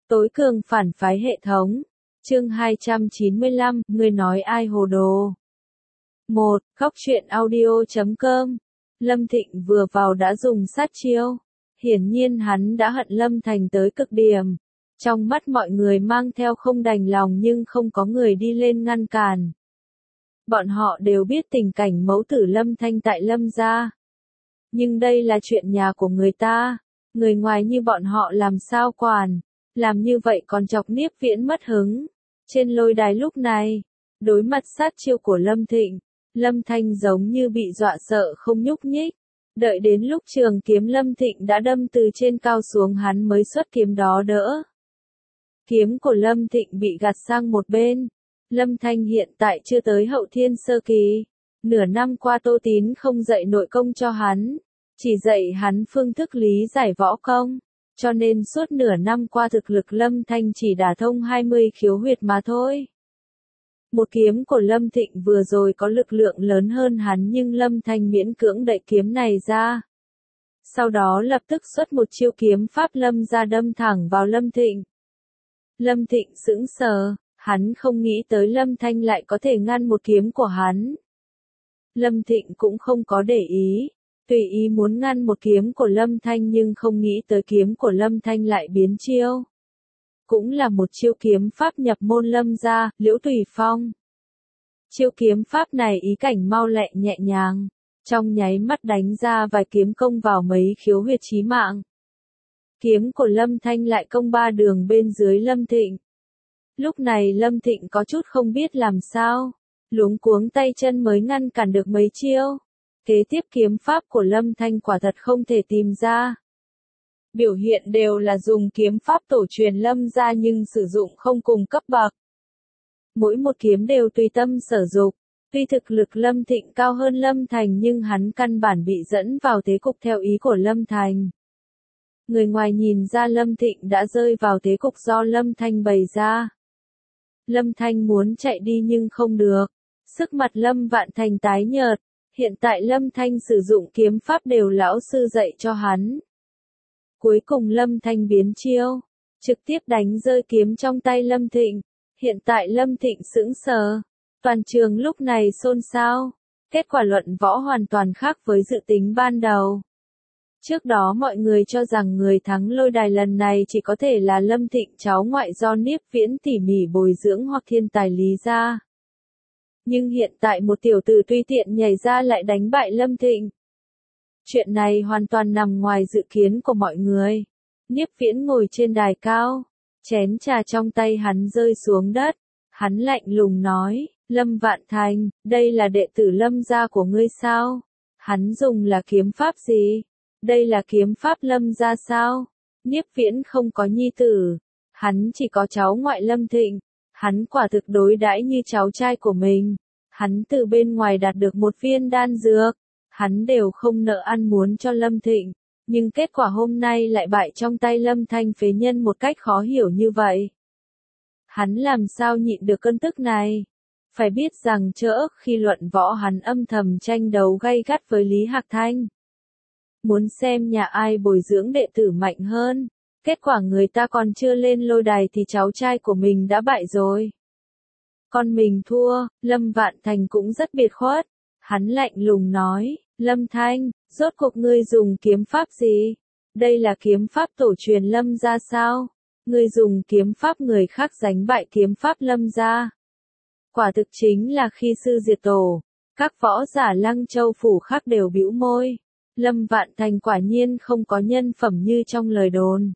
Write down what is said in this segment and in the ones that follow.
Tối cường phản phái hệ thống. Chương 295, người nói ai hồ đồ. 1. Góc truyện audio.com. Lâm Thịnh vừa vào đã dùng sát chiêu. Hiển nhiên hắn đã hận Lâm Thành tới cực điểm. Trong mắt mọi người mang theo không đành lòng nhưng không có người đi lên ngăn cản. Bọn họ đều biết tình cảnh mẫu tử Lâm Thanh tại Lâm gia. Nhưng đây là chuyện nhà của người ta. Người ngoài như bọn họ làm sao quản. Làm như vậy còn chọc Niếp Viễn mất hứng. Trên lôi đài lúc này, đối mặt sát chiêu của Lâm Thịnh, Lâm Thanh giống như bị dọa sợ không nhúc nhích. Đợi đến lúc trường kiếm Lâm Thịnh đã đâm từ trên cao xuống hắn mới xuất kiếm đó đỡ. Kiếm của Lâm Thịnh bị gạt sang một bên. Lâm Thanh hiện tại chưa tới hậu thiên sơ kỳ. Nửa năm qua Tô Tín không dạy nội công cho hắn, chỉ dạy hắn phương thức lý giải võ công. Cho nên suốt nửa năm qua thực lực Lâm Thanh chỉ đả thông 20 khiếu huyệt mà thôi. Một kiếm của Lâm Thịnh vừa rồi có lực lượng lớn hơn hắn nhưng Lâm Thanh miễn cưỡng đẩy kiếm này ra. Sau đó lập tức xuất một chiêu kiếm pháp Lâm ra đâm thẳng vào Lâm Thịnh. Lâm Thịnh sững sờ, hắn không nghĩ tới Lâm Thanh lại có thể ngăn một kiếm của hắn. Lâm Thịnh cũng không có để ý. Tùy ý muốn ngăn một kiếm của Lâm Thanh nhưng không nghĩ tới kiếm của Lâm Thanh lại biến chiêu. Cũng là một chiêu kiếm pháp nhập môn Lâm gia, Liễu Tùy Phong. Chiêu kiếm pháp này ý cảnh mau lẹ nhẹ nhàng, trong nháy mắt đánh ra vài kiếm công vào mấy khiếu huyệt chí mạng. Kiếm của Lâm Thanh lại công ba đường bên dưới Lâm Thịnh. Lúc này Lâm Thịnh có chút không biết làm sao, luống cuống tay chân mới ngăn cản được mấy chiêu. Kế tiếp kiếm pháp của Lâm Thanh quả thật không thể tìm ra. Biểu hiện đều là dùng kiếm pháp tổ truyền Lâm gia nhưng sử dụng không cùng cấp bậc. Mỗi một kiếm đều tùy tâm sở dục. Tuy thực lực Lâm Thịnh cao hơn Lâm Thành nhưng hắn căn bản bị dẫn vào thế cục theo ý của Lâm Thành. Người ngoài nhìn ra Lâm Thịnh đã rơi vào thế cục do Lâm Thanh bày ra. Lâm Thanh muốn chạy đi nhưng không được. Sức mặt Lâm Vạn Thành tái nhợt. Hiện tại Lâm Thanh sử dụng kiếm pháp đều lão sư dạy cho hắn. Cuối cùng Lâm Thanh biến chiêu, trực tiếp đánh rơi kiếm trong tay Lâm Thịnh. Hiện tại Lâm Thịnh sững sờ. Toàn trường lúc này xôn xao. Kết quả luận võ hoàn toàn khác với dự tính ban đầu. Trước đó mọi người cho rằng người thắng lôi đài lần này chỉ có thể là Lâm Thịnh cháu ngoại do Niếp Viễn tỉ mỉ bồi dưỡng hoặc thiên tài Lý gia. Nhưng hiện tại một tiểu tử tùy tiện nhảy ra lại đánh bại Lâm Thịnh. Chuyện này hoàn toàn nằm ngoài dự kiến của mọi người. Niếp Viễn ngồi trên đài cao, chén trà trong tay hắn rơi xuống đất. Hắn lạnh lùng nói, Lâm Vạn Thành, đây là đệ tử Lâm gia của ngươi sao? Hắn dùng là kiếm pháp gì? Đây là kiếm pháp Lâm gia sao? Niếp Viễn không có nhi tử, hắn chỉ có cháu ngoại Lâm Thịnh. Hắn quả thực đối đãi như cháu trai của mình. Hắn từ bên ngoài đạt được một viên đan dược. Hắn đều không nợ ăn muốn cho Lâm Thịnh. Nhưng kết quả hôm nay lại bại trong tay Lâm Thanh phế nhân một cách khó hiểu như vậy. Hắn làm sao nhịn được cơn tức này? Phải biết rằng trước khi luận võ hắn âm thầm tranh đấu gay gắt với Lý Hạc Thanh. Muốn xem nhà ai bồi dưỡng đệ tử mạnh hơn. Kết quả người ta còn chưa lên lôi đài thì cháu trai của mình đã bại rồi. Con mình thua, Lâm Vạn Thành cũng rất biệt khuất. Hắn lạnh lùng nói, Lâm Thanh, rốt cuộc ngươi dùng kiếm pháp gì? Đây là kiếm pháp tổ truyền Lâm gia sao? Ngươi dùng kiếm pháp người khác đánh bại kiếm pháp Lâm gia. Quả thực chính là khi sư diệt tổ. Các võ giả Lăng Châu phủ khác đều bĩu môi. Lâm Vạn Thành quả nhiên không có nhân phẩm như trong lời đồn.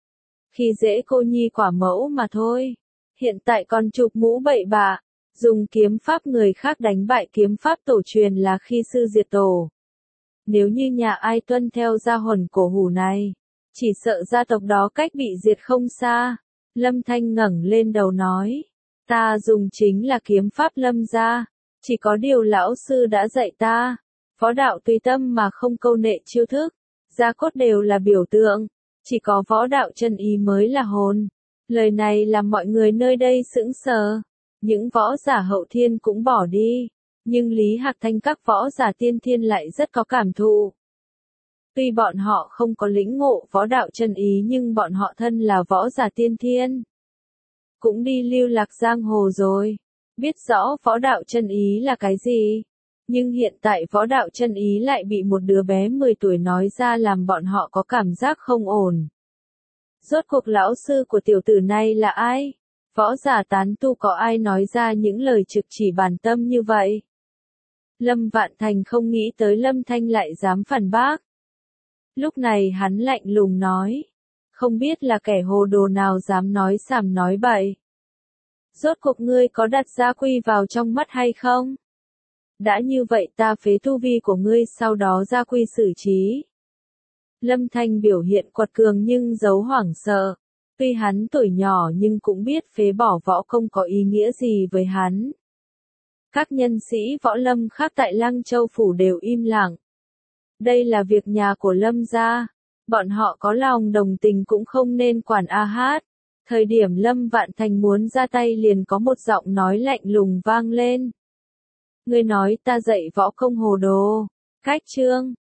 Khi dễ cô nhi quả mẫu mà thôi. Hiện tại còn chụp mũ bậy bạ, dùng kiếm pháp người khác đánh bại kiếm pháp tổ truyền là khi sư diệt tổ. Nếu như nhà ai tuân theo gia huấn cổ hủ này, chỉ sợ gia tộc đó cách bị diệt không xa. Lâm Thanh ngẩng lên đầu nói, ta dùng chính là kiếm pháp Lâm gia, chỉ có điều lão sư đã dạy ta, võ đạo tùy tâm mà không câu nệ chiêu thức, gia cốt đều là biểu tượng. Chỉ có võ đạo chân ý mới là hồn. Lời này làm mọi người nơi đây sững sờ. Những võ giả hậu thiên cũng bỏ đi. Nhưng Lý Hạc Thanh các võ giả tiên thiên lại rất có cảm thụ. Tuy bọn họ không có lĩnh ngộ võ đạo chân ý nhưng bọn họ thân là võ giả tiên thiên. Cũng đi lưu lạc giang hồ rồi. Biết rõ võ đạo chân ý là cái gì. Nhưng hiện tại võ đạo chân ý lại bị một đứa bé 10 tuổi nói ra làm bọn họ có cảm giác không ổn. Rốt cuộc lão sư của tiểu tử này là ai? Võ giả tán tu có ai nói ra những lời trực chỉ bản tâm như vậy? Lâm Vạn Thành không nghĩ tới Lâm Thanh lại dám phản bác. Lúc này hắn lạnh lùng nói. Không biết là kẻ hồ đồ nào dám nói sàm nói bậy. Rốt cuộc ngươi có đặt gia quy vào trong mắt hay không? Đã như vậy ta phế tu vi của ngươi sau đó gia quy xử trí. Lâm Thanh biểu hiện quật cường nhưng giấu hoảng sợ. Tuy hắn tuổi nhỏ nhưng cũng biết phế bỏ võ công có ý nghĩa gì với hắn. Các nhân sĩ võ lâm khác tại Lăng Châu Phủ đều im lặng. Đây là việc nhà của Lâm gia. Bọn họ có lòng đồng tình cũng không nên quản a hát. Thời điểm Lâm Vạn Thành muốn ra tay liền có một giọng nói lạnh lùng vang lên. Ngươi nói ta dạy võ công hồ đồ. Cách chương.